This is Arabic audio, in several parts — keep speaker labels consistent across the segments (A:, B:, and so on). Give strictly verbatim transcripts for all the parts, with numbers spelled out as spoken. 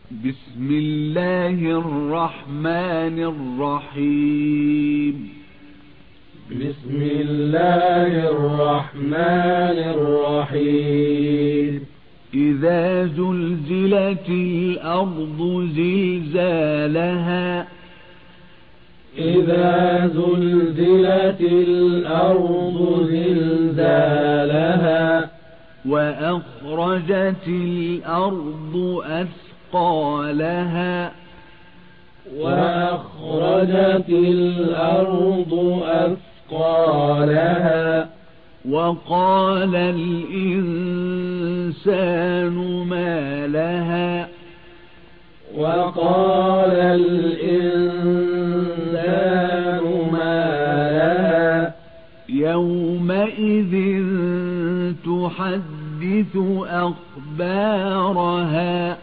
A: بسم الله الرحمن الرحيم
B: بسم الله الرحمن الرحيم
A: إذا زلزلت الأرض زلزالها
B: إذا زلزلت الأرض زلزالها
A: وأخرجت الأرض أثقالها
B: وأخرجت الأرض أثقالها
A: وقال الإنسان ما لها
B: وقال الإنسان ما لها
A: يومئذ تحدث أخبارها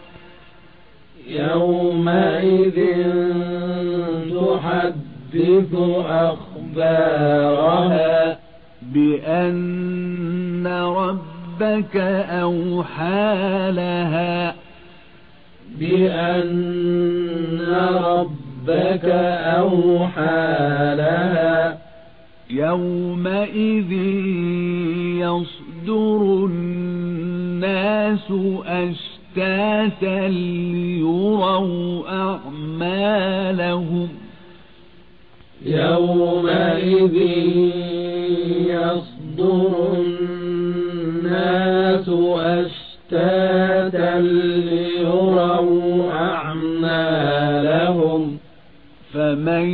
B: يومئذ تحدث أخبارها
A: بأن ربك أوحى لها
B: بأن ربك أوحى لها
A: يومئذ يصدر الناس أشتاتا ليروا أعمالهم
B: يومئذ يصدر الناس أشتاتا ليروا أعمالهم
A: فمن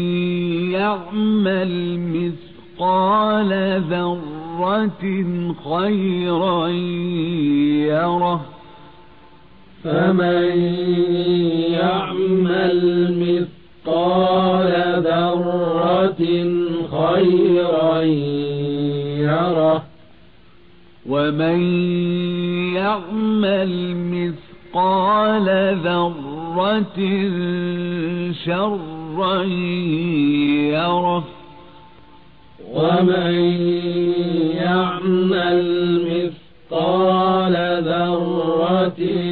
A: يعمل مثقال ذرة خيرا يره
B: فمن يعمل مثقال ذرة خيرا يره
A: ومن يعمل مثقال ذرة شرا يره
B: ومن يعمل مثقال ذرة